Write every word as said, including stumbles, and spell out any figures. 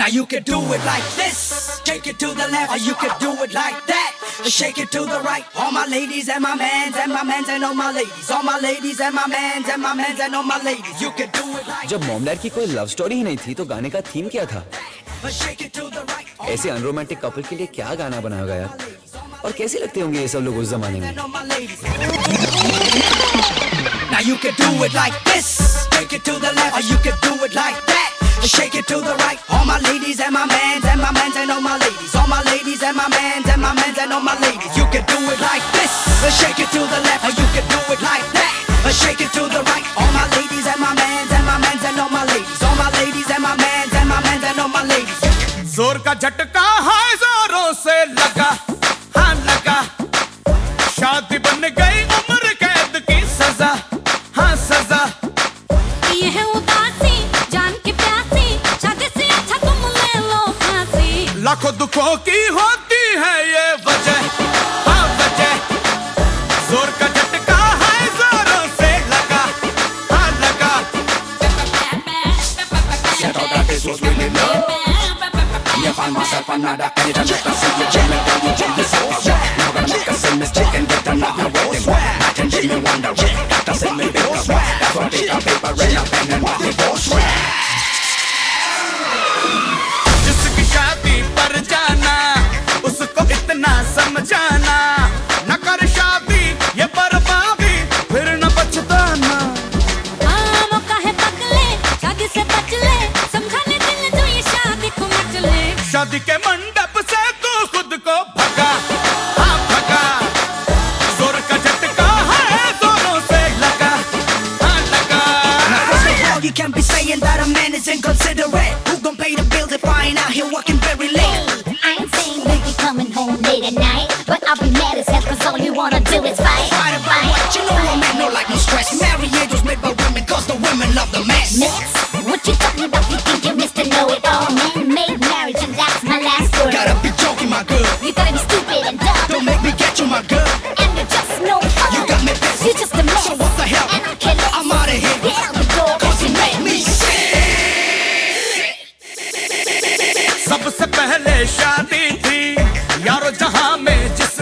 Now you can do it like this, shake it to the left, or you can do it like that, shake it to the right. All my ladies and my mans and my mans and all my ladies, all my ladies and my mans and my mans and all my ladies. You can do it like. जब mom dad की कोई love story ही नहीं थी तो गाने का theme क्या था? ऐसे अनरोमांटिक कपल के लिए क्या गाना बनाया गया और कैसे लगते होंगे ये सब लोग उस जमाने में? Now you can do it like this, shake it to the left, or you can do it like that. Shake it to the right. All my ladies and my mans and my mans and all my ladies. All my ladies and my mans and my mans and all my ladies. You can do it like this. Shake it to the left, or you can do it like that. Shake it to the right. All my ladies and my mans and my mans and all my ladies. All my ladies and my mans and my mans and all my ladies. जोर का झटका हाय जोरों से लगा, हाँ लगा। शादी बन गई उम्र कैद की सजा, हाँ सजा। ये है उदासी जान की प्यासी, शादी से अच्छा तुम ले लो फांसी। लाखों दुखों की होती है ये वजह, हाँ वजह। जोर का झटका है जोरों से लगा, हाँ लगा। I thought that this was really love. Me find myself another anytime that I see you jamming, girl, you jam me so hard. Now gonna make us sing this chick and get another wedding. Night and Jimmy Wonder, got to sing me bigger. That's why take a paper and a pen and write the boss rap. जिसकी शादी पर जाना उसको इतना समझाना, न कर शादी ये बर्बादी फिर न पछताना। हाँ मौका है पकले, शादी से बच ले, समझाने दिल जो ये शादी को मच ले। शादी के मंडप से तू खुद को भगा, हाँ भगा। जोर का झटका है जोरों से लगा, हाँ लगा। Now first of all, you can't be saying that a man is inconsiderate. Who gon' pay the bills if I ain't out here working very late? I ain't saying we be coming home late at night, but I'll be mad as hell cause all you wanna do is fight. Fight about what? You know a man no like no stress. Marriage was made by women cause the women love the mess. Mess? What you talking about? You think you're Mister Know-It-All? Man-made marriage and that's my last word. Gotta be joking, my girl. You gotta be stupid and dumb. Don't make me get you, my girl. And you're just no fun. You got me pissed. You're just a mess. So what the hell? And I'm killing. I'm outta here. Get out the door Cause you made me sick. सबसे पहले शादी थी यारो जहां में जिस